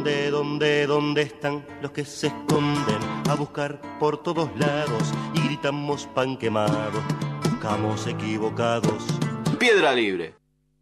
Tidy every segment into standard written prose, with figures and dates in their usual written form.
¿Dónde están los que se esconden a buscar por todos lados y gritamos pan quemado? Buscamos equivocados. Piedra Libre.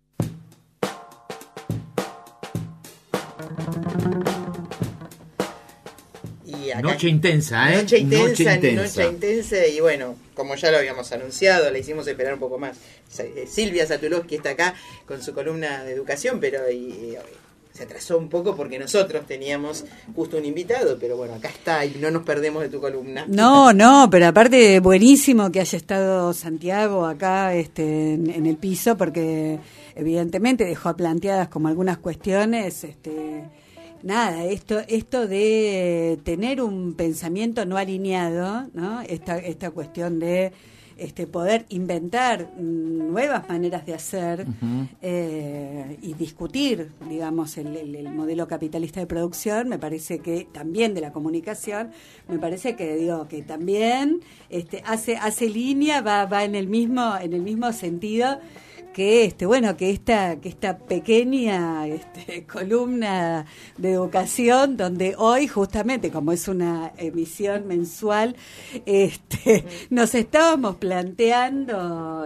Y acá, noche intensa, ¿eh? Noche intensa, y bueno, como ya lo habíamos anunciado, le hicimos esperar un poco más. Silvia Satulowski está acá con su columna de educación, pero se atrasó un poco porque nosotros teníamos justo un invitado, pero bueno, acá está y no nos perdemos de tu columna. No, pero aparte buenísimo que haya estado Santiago acá en el piso, porque evidentemente dejó planteadas como algunas cuestiones, nada, esto de tener un pensamiento no alineado, ¿no? Esta cuestión de poder inventar nuevas maneras de hacer y discutir, digamos, el modelo capitalista de producción, me parece que también de la comunicación, me parece que también hace línea, va en el mismo sentido que esta pequeña columna de educación, donde hoy justamente, como es una emisión mensual, nos estábamos planteando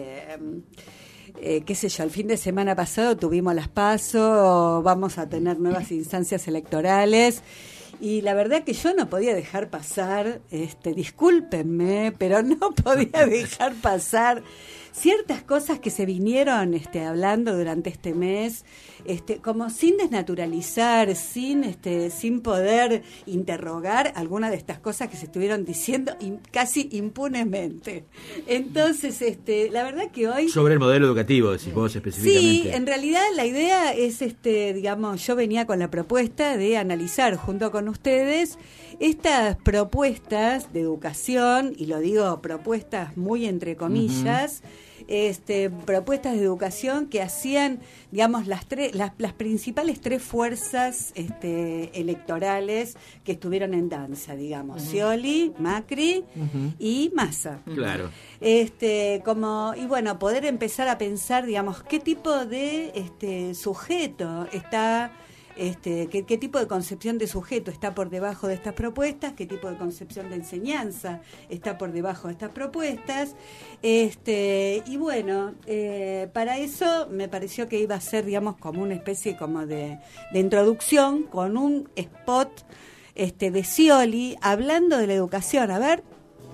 qué sé yo, el fin de semana pasado tuvimos las PASO, vamos a tener nuevas instancias electorales. Y la verdad que yo no podía dejar pasar, discúlpenme, pero no podía dejar pasar ciertas cosas que se vinieron hablando durante este mes, como sin desnaturalizar, sin poder interrogar algunas de estas cosas que se estuvieron diciendo casi impunemente. Entonces, la verdad que hoy... Sobre el modelo educativo, decís vos específicamente. Sí, en realidad la idea es, digamos, yo venía con la propuesta de analizar junto con ustedes estas propuestas de educación, y lo digo propuestas muy entre comillas, propuestas de educación que hacían, digamos, las principales tres fuerzas electorales que estuvieron en danza, digamos, Scioli, Macri y Massa. Claro. Y bueno, poder empezar a pensar, digamos, qué tipo de sujeto está... ¿qué tipo de concepción de sujeto está por debajo de estas propuestas? ¿Qué tipo de concepción de enseñanza está por debajo de estas propuestas? Y bueno, para eso me pareció que iba a ser, digamos, como una especie como de introducción con un spot de Scioli hablando de la educación. A ver.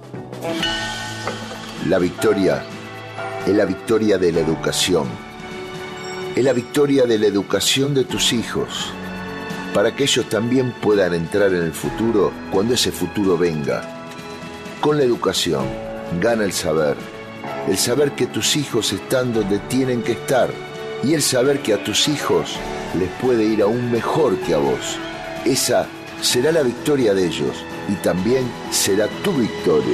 La victoria es la victoria de la educación. Es la victoria de la educación de tus hijos, para que ellos también puedan entrar en el futuro cuando ese futuro venga. Con la educación gana el saber que tus hijos están donde tienen que estar, y el saber que a tus hijos les puede ir aún mejor que a vos. Esa será la victoria de ellos, y también será tu victoria.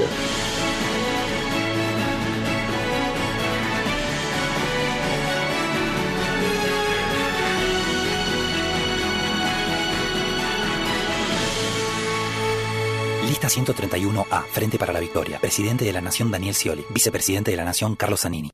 Lista 131A, Frente para la Victoria. Presidente de la Nación, Daniel Scioli. Vicepresidente de la Nación, Carlos Zanini.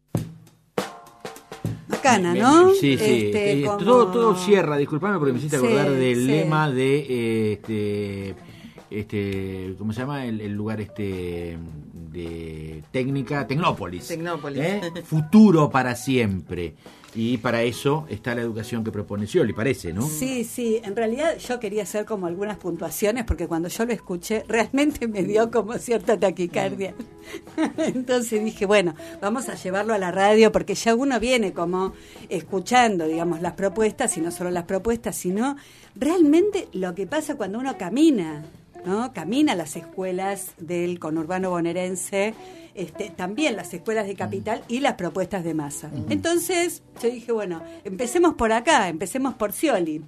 Bacana, ¿no? Sí. Todo cierra, disculpame porque me hiciste acordar del lema de ¿cómo se llama? El lugar de Tecnópolis. Futuro para siempre. Y para eso está la educación que propone Scioli, parece, ¿no? Sí, en realidad yo quería hacer como algunas puntuaciones, porque cuando yo lo escuché realmente me dio como cierta taquicardia. Entonces dije, bueno, vamos a llevarlo a la radio, porque ya uno viene como escuchando, digamos, las propuestas, y no solo las propuestas, sino realmente lo que pasa cuando uno camina, ¿no? Camina a las escuelas del conurbano bonaerense, también las escuelas de Capital y las propuestas de Massa. Entonces yo dije, bueno, empecemos por acá, empecemos por Scioli.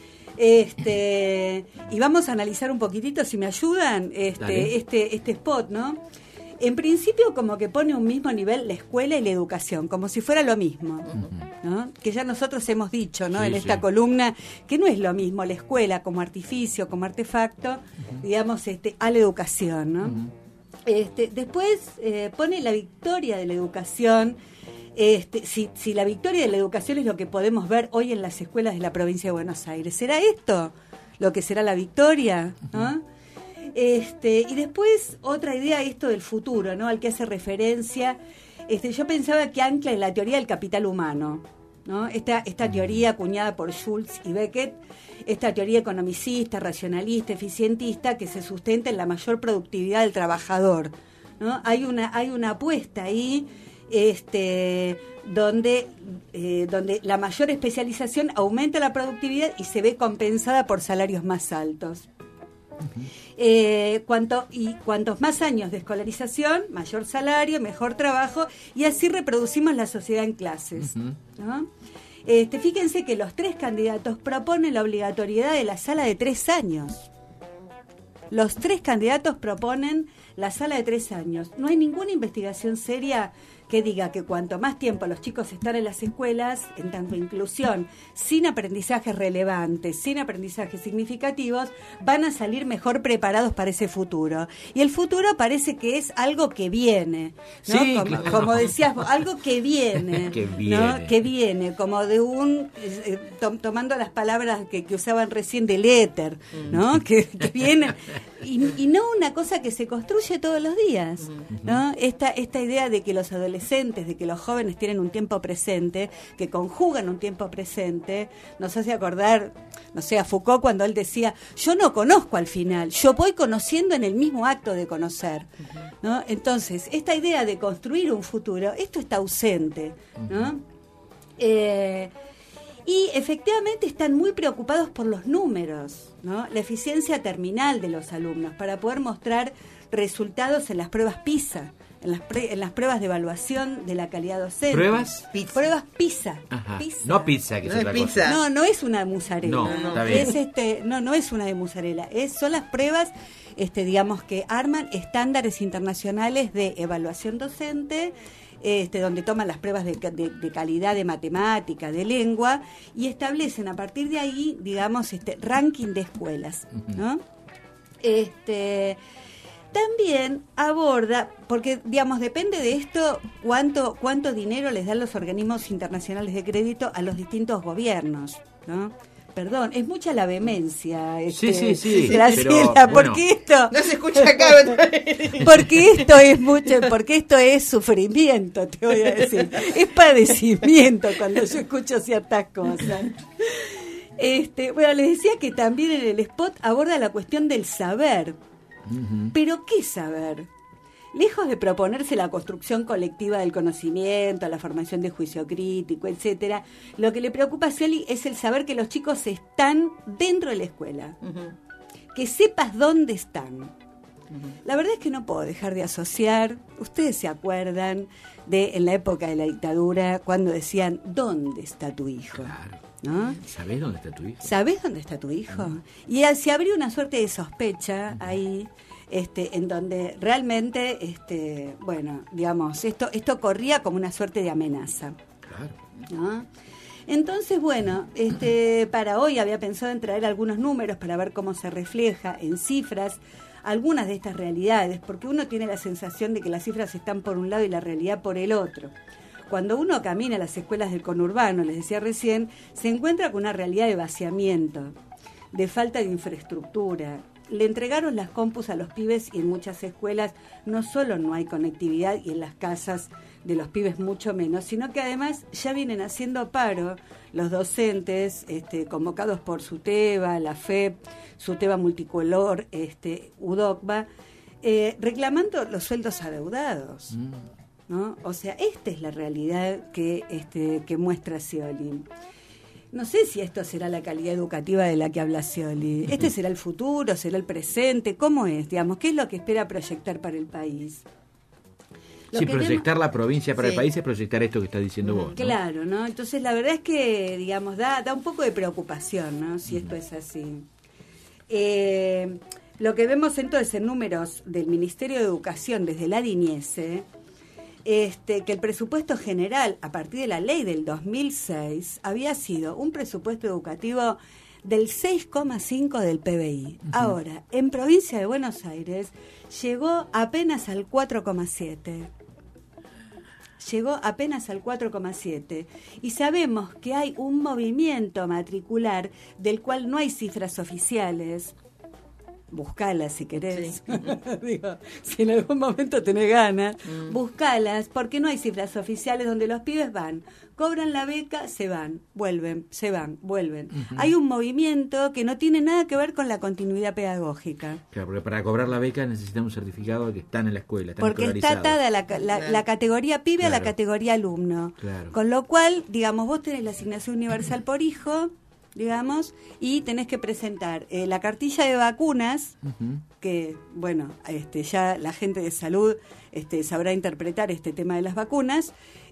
Y vamos a analizar un poquitito, si me ayudan, este spot, ¿no? En principio como que pone un mismo nivel la escuela y la educación, como si fuera lo mismo, ¿no? Que ya nosotros hemos dicho, ¿no? En esta columna, que no es lo mismo la escuela como artificio, como artefacto, digamos, a la educación, ¿no? Después pone la victoria de la educación si la victoria de la educación es lo que podemos ver hoy en las escuelas de la provincia de Buenos Aires, ¿será esto lo que será la victoria? ¿No? Y después otra idea, esto del futuro, ¿no? Al que hace referencia. Yo pensaba que ancla en la teoría del capital humano, ¿no? Esta teoría acuñada por Schultz y Beckett, esta teoría economicista, racionalista, eficientista, que se sustenta en la mayor productividad del trabajador, ¿no? Hay una apuesta ahí, donde la mayor especialización aumenta la productividad y se ve compensada por salarios más altos. Cuantos más años de escolarización, mayor salario, mejor trabajo, y así reproducimos la sociedad en clases, ¿no? Fíjense que los 3 candidatos proponen la obligatoriedad de la sala de 3 años. Los 3 candidatos proponen la sala de 3 años. No hay ninguna investigación seria que diga que cuanto más tiempo los chicos están en las escuelas, en tanto inclusión, sin aprendizajes relevantes, sin aprendizajes significativos, van a salir mejor preparados para ese futuro. Y el futuro parece que es algo que viene, ¿no? Sí, como decías vos, algo que viene, ¿no? Que viene, como de un, tomando las palabras que usaban recién del éter, ¿no? Que viene, y no una cosa que se construye todos los días, ¿no? Esta idea de que los adolescentes, de que los jóvenes tienen un tiempo presente, que conjugan un tiempo presente, nos hace acordar, no sé, a Foucault cuando él decía, yo no conozco al final, yo voy conociendo en el mismo acto de conocer, ¿no? Entonces, esta idea de construir un futuro, esto está ausente, ¿no? Y efectivamente están muy preocupados por los números, ¿no? La eficiencia terminal de los alumnos para poder mostrar resultados en las pruebas PISA, en las pruebas de evaluación de la calidad docente. ¿Pruebas? Pruebas PISA. PISA. No pizza, que no es otra cosa. No es una de mozzarella. No, está bien. No es una de mozzarella. Son las pruebas, digamos, que arman estándares internacionales de evaluación docente, donde toman las pruebas de calidad de matemática, de lengua, y establecen a partir de ahí, digamos, ranking de escuelas, ¿no? También aborda, porque digamos depende de esto cuánto dinero les dan los organismos internacionales de crédito a los distintos gobiernos, ¿no? Perdón, es mucha la vehemencia, sí, Graciela, pero, porque esto no se escucha acá. porque esto es sufrimiento, te voy a decir, es padecimiento cuando yo escucho ciertas cosas. Bueno, les decía que también en el spot aborda la cuestión del saber. ¿Pero qué saber? Lejos de proponerse la construcción colectiva del conocimiento, la formación de juicio crítico, etcétera, lo que le preocupa a Scioli es el saber que los chicos están dentro de la escuela, que sepas dónde están. La verdad es que no puedo dejar de asociar, ustedes se acuerdan de en la época de la dictadura, cuando decían, ¿dónde está tu hijo? Claro. ¿No? ¿Sabés dónde está tu hijo? ¿Sabés dónde está tu hijo? Y se abrió una suerte de sospecha ahí, en donde realmente, bueno, digamos, esto corría como una suerte de amenaza. Claro. ¿No? Entonces, bueno, para hoy había pensado en traer algunos números para ver cómo se refleja en cifras algunas de estas realidades, porque uno tiene la sensación de que las cifras están por un lado y la realidad por el otro. Cuando uno camina a las escuelas del conurbano, les decía recién, se encuentra con una realidad de vaciamiento, de falta de infraestructura. Le entregaron las compus a los pibes y en muchas escuelas no solo no hay conectividad y en las casas de los pibes mucho menos, sino que además ya vienen haciendo paro los docentes convocados por SUTEBA, la FEP, SUTEBA Multicolor, UDOCBA, reclamando los sueldos adeudados. ¿No? O sea, esta es la realidad que muestra Scioli. No sé si esto será la calidad educativa de la que habla Scioli. ¿Este será el futuro? ¿Será el presente? ¿Cómo es? Digamos, ¿qué es lo que espera proyectar para el país? Proyectar la provincia para el país es proyectar esto que estás diciendo vos, ¿no? Claro, ¿no? Entonces la verdad es que, digamos, da un poco de preocupación, ¿no? Si esto es así. Lo que vemos entonces en números del Ministerio de Educación desde la DINIESE, que el presupuesto general a partir de la ley del 2006 había sido un presupuesto educativo del 6,5 del PBI. Ahora, en provincia de Buenos Aires llegó apenas al 4,7. llegó apenas al 4,7. Y sabemos que hay un movimiento matricular del cual no hay cifras oficiales. Buscalas si querés. Sí. Digo, si en algún momento tenés ganas, buscalas, porque no hay cifras oficiales donde los pibes van, cobran la beca, se van, vuelven, se van, vuelven. Hay un movimiento que no tiene nada que ver con la continuidad pedagógica. Claro, porque para cobrar la beca necesitan un certificado de que están en la escuela, están porque está atada la categoría pibe a la categoría alumno. Claro. Con lo cual, digamos, vos tenés la asignación universal por hijo, digamos, y tenés que presentar la cartilla de vacunas, que, bueno, ya la gente de salud sabrá interpretar este tema de las vacunas,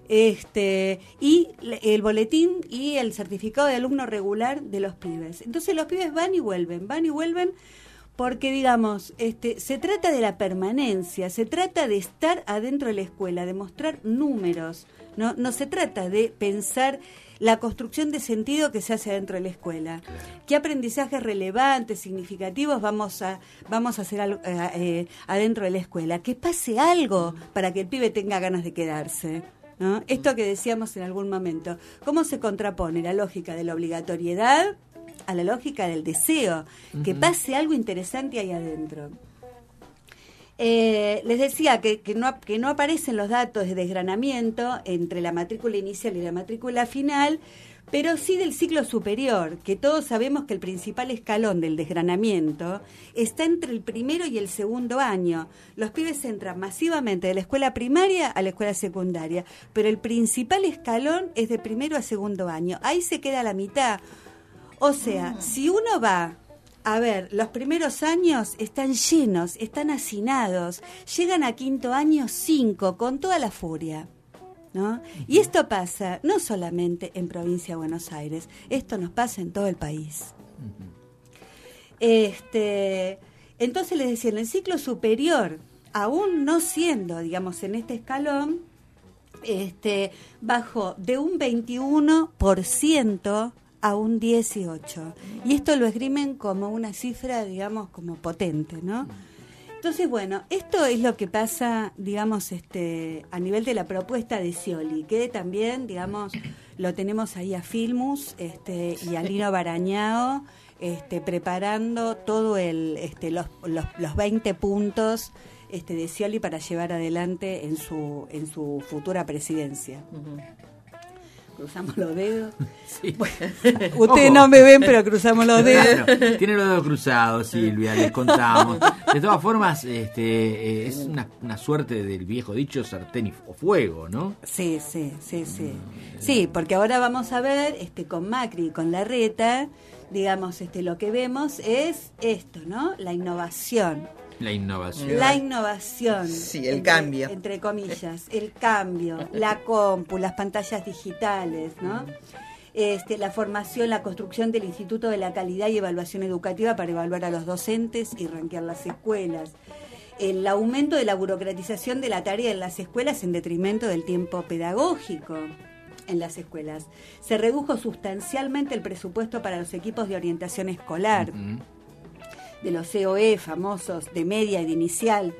y el boletín y el certificado de alumno regular de los pibes. Entonces los pibes van y vuelven, porque, digamos, se trata de la permanencia, se trata de estar adentro de la escuela, de mostrar números, no se trata de pensar la construcción de sentido que se hace dentro de la escuela. Claro. ¿Qué aprendizajes relevantes, significativos vamos a hacer adentro de la escuela? Que pase algo para que el pibe tenga ganas de quedarse, ¿no? Esto que decíamos en algún momento. ¿Cómo se contrapone la lógica de la obligatoriedad a la lógica del deseo? Que pase algo interesante ahí adentro. Les decía que no aparecen los datos de desgranamiento entre la matrícula inicial y la matrícula final, pero sí del ciclo superior, que todos sabemos que el principal escalón del desgranamiento está entre el primero y el segundo año. Los pibes entran masivamente de la escuela primaria a la escuela secundaria, pero el principal escalón es de primero a segundo año. Ahí se queda la mitad. O sea, si uno va a ver, los primeros años están llenos, están hacinados, llegan a quinto año 5 con toda la furia, ¿no? Y esto pasa no solamente en provincia de Buenos Aires, esto nos pasa en todo el país. Entonces les decía, en el ciclo superior, aún no siendo, digamos, en este escalón, bajó de un 21% a un 18%. Y esto lo esgrimen como una cifra, digamos, como potente, ¿no? Entonces, bueno, esto es lo que pasa, digamos, a nivel de la propuesta de Scioli, que también, digamos, lo tenemos ahí a Filmus y a Lino Barañao, preparando todo los 20 puntos de Scioli para llevar adelante en su futura presidencia. Cruzamos los dedos. Sí. Bueno, ustedes no me ven, pero cruzamos los dedos. Claro, tiene los dedos cruzados, Silvia, les contamos. De todas formas, es una suerte del viejo dicho sartén o fuego, ¿no? Sí. Sí, porque ahora vamos a ver con Macri y con Larreta, digamos, lo que vemos es esto, ¿no? La innovación. La innovación. Sí, el cambio. Entre comillas, el cambio, la compu, las pantallas digitales, ¿no? La formación, la construcción del Instituto de la Calidad y Evaluación Educativa para evaluar a los docentes y rankear las escuelas. El aumento de la burocratización de la tarea en las escuelas en detrimento del tiempo pedagógico en las escuelas. Se redujo sustancialmente el presupuesto para los equipos de orientación escolar. De los COE famosos, de media y de inicial,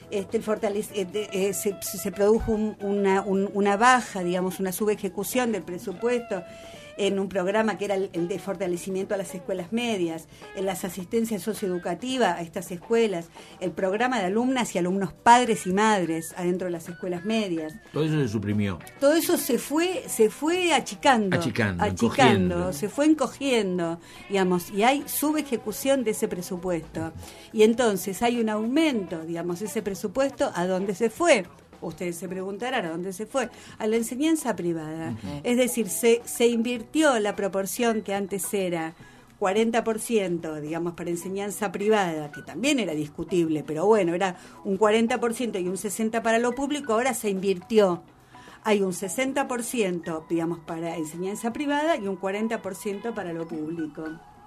se produjo una baja, digamos, una subejecución del presupuesto en un programa que era el de fortalecimiento a las escuelas medias, en las asistencias socioeducativas a estas escuelas, el programa de alumnas y alumnos padres y madres adentro de las escuelas medias. Todo eso se suprimió. Todo eso se fue achicando, encogiendo. Se fue encogiendo, digamos, y hay subejecución de ese presupuesto. Y entonces hay un aumento, digamos, ese presupuesto, ¿a dónde se fue? Ustedes se preguntarán a dónde se fue, a la enseñanza privada. Es decir, se invirtió la proporción que antes era 40%, digamos, para enseñanza privada, que también era discutible, pero bueno, era un 40% y un 60% para lo público, ahora se invirtió. Hay un 60%, digamos, para enseñanza privada y un 40% para lo público.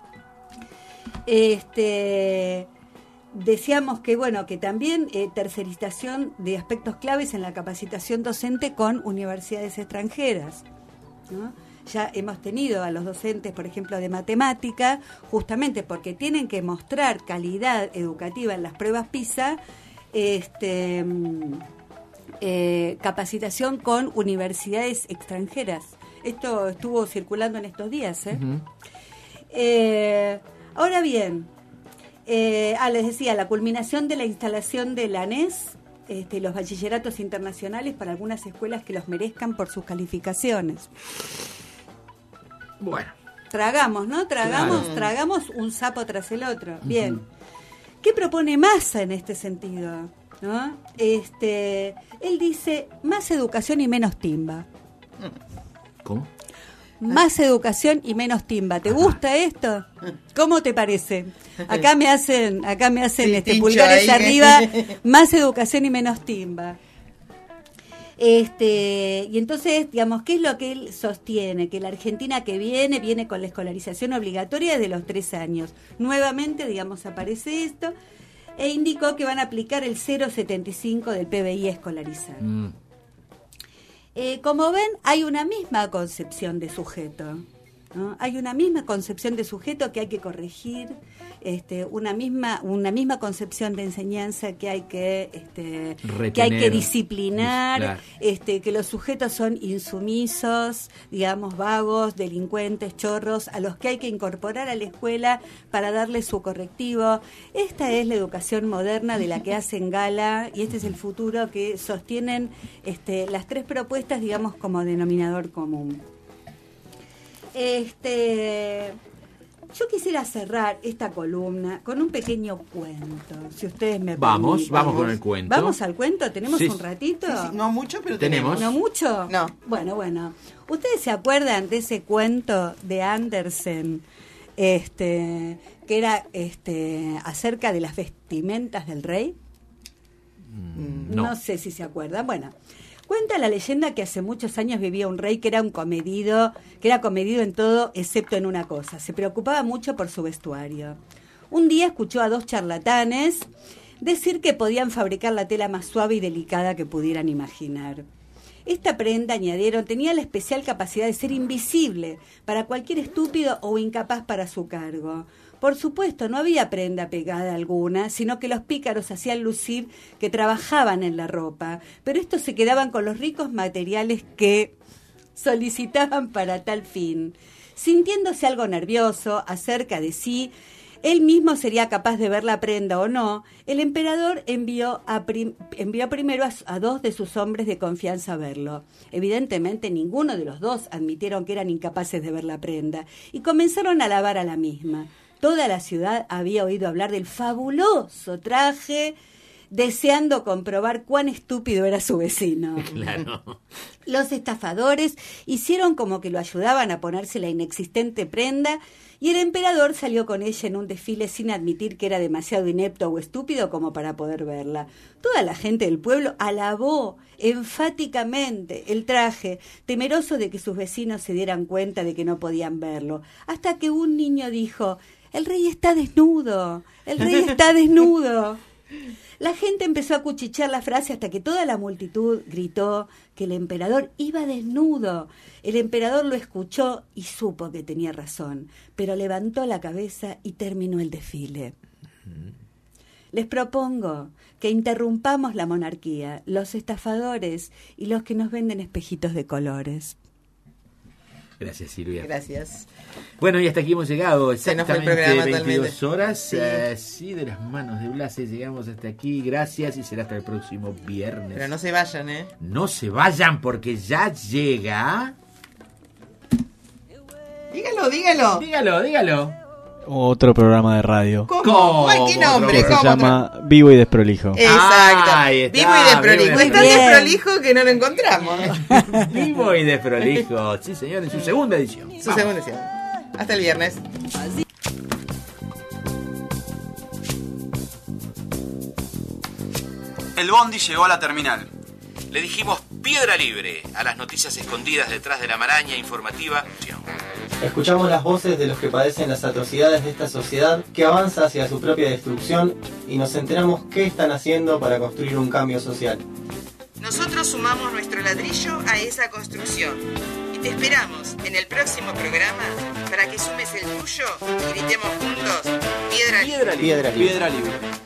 Decíamos que que también tercerización de aspectos claves en la capacitación docente con universidades extranjeras, ¿no? Ya hemos tenido a los docentes, por ejemplo, de matemática, justamente porque tienen que mostrar calidad educativa en las pruebas PISA, capacitación con universidades extranjeras. Esto estuvo circulando en estos días. Ahora bien, les decía, la culminación de la instalación de la ANES, los bachilleratos internacionales para algunas escuelas que los merezcan por sus calificaciones. Bueno. Tragamos, ¿no? Tragamos un sapo tras el otro. Bien. ¿Qué propone Massa en este sentido? ¿No? Él dice más educación y menos timba. ¿Cómo? Más educación y menos timba. ¿Te gusta esto? ¿Cómo te parece? Acá me hacen pulgares arriba. Más educación y menos timba. Y entonces, digamos, ¿qué es lo que él sostiene? Que la Argentina que viene con la escolarización obligatoria de los 3 años. Nuevamente, digamos, aparece esto, e indicó que van a aplicar el 0,75 del PBI escolarizado. Como ven, hay una misma concepción de sujeto, ¿no? Hay una misma concepción de sujeto que hay que corregir, una misma concepción de enseñanza que hay que disciplinar, claro. Que los sujetos son insumisos, digamos, vagos, delincuentes, chorros, a los que hay que incorporar a la escuela para darles su correctivo. Esta es la educación moderna de la que hacen gala, y este es el futuro que sostienen las 3 propuestas, digamos, como denominador común. Yo quisiera cerrar esta columna con un pequeño cuento, si ustedes me permiten. Vamos con el cuento. ¿Vamos al cuento? ¿Tenemos un ratito? Sí, no mucho, pero tenemos. ¿No mucho? No. Bueno. ¿Ustedes se acuerdan de ese cuento de Andersen, que era acerca de las vestimentas del rey? No sé si se acuerdan. Bueno, cuenta la leyenda que hace muchos años vivía un rey que era comedido en todo excepto en una cosa. Se preocupaba mucho por su vestuario. Un día escuchó a 2 charlatanes decir que podían fabricar la tela más suave y delicada que pudieran imaginar. Esta prenda, añadieron, tenía la especial capacidad de ser invisible para cualquier estúpido o incapaz para su cargo. Por supuesto, no había prenda pegada alguna, sino que los pícaros hacían lucir que trabajaban en la ropa, pero estos se quedaban con los ricos materiales que solicitaban para tal fin. Sintiéndose algo nervioso acerca de si él mismo sería capaz de ver la prenda o no, el emperador envió primero a 2 de sus hombres de confianza a verlo. Evidentemente ninguno de los 2 admitieron que eran incapaces de ver la prenda y comenzaron a alabar a la misma. Toda la ciudad había oído hablar del fabuloso traje, deseando comprobar cuán estúpido era su vecino. Claro. Los estafadores hicieron como que lo ayudaban a ponerse la inexistente prenda, y el emperador salió con ella en un desfile sin admitir que era demasiado inepto o estúpido como para poder verla. Toda la gente del pueblo alabó enfáticamente el traje, temeroso de que sus vecinos se dieran cuenta de que no podían verlo, hasta que un niño dijo: «El rey está desnudo, el rey está desnudo». La gente empezó a cuchichear la frase hasta que toda la multitud gritó que el emperador iba desnudo. El emperador lo escuchó y supo que tenía razón, pero levantó la cabeza y terminó el desfile. Les propongo que interrumpamos la monarquía, los estafadores y los que nos venden espejitos de colores. Gracias, Silvia. Gracias. Bueno, y hasta aquí hemos llegado. Se nos fue el Exactamente programa 22 totalmente. horas. Sí, de las manos de Blase llegamos hasta aquí. Gracias y será hasta el próximo viernes. Pero no se vayan, ¿eh? No se vayan porque ya llega... Dígalo. Otro programa de radio. ¿Cómo? ¿Qué nombre? Que se ¿Cómo? llama Vivo y Desprolijo. Exacto. Ahí está, Vivo y desprolijo. vivo y Es tan desprolijo. desprolijo que no lo encontramos. Vivo y desprolijo. Sí, señor, en su segunda edición. Su segunda edición. Hasta el viernes. El bondi llegó a la terminal. Le dijimos piedra libre a las noticias escondidas detrás de la maraña informativa. Escuchamos las voces de los que padecen las atrocidades de esta sociedad que avanza hacia su propia destrucción y nos enteramos qué están haciendo para construir un cambio social. Nosotros sumamos nuestro ladrillo a esa construcción y te esperamos en el próximo programa para que sumes el tuyo y gritemos juntos: piedra libre. Piedra libre.